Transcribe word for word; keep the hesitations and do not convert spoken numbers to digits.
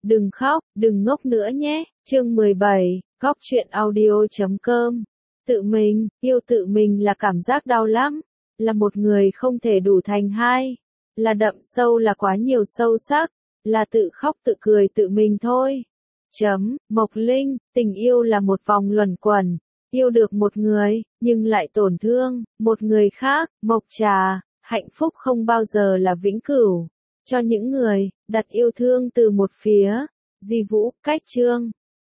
Đừng khóc, đừng ngốc nữa nhé. Chương mười bảy, Góc truyện audio chấm com. Tự mình, yêu tự mình là cảm giác đau lắm. Là một người không thể đủ thành hai. Là đậm sâu là quá nhiều sâu sắc. Là tự khóc tự cười tự mình thôi. Chấm, Mộc Linh, tình yêu là một vòng luẩn quẩn. Yêu được một người, nhưng lại tổn thương một người khác. Mộc Trà, hạnh phúc không bao giờ là vĩnh cửu. Cho những người đặt yêu thương từ một phía. Di Vũ, Cách Chương.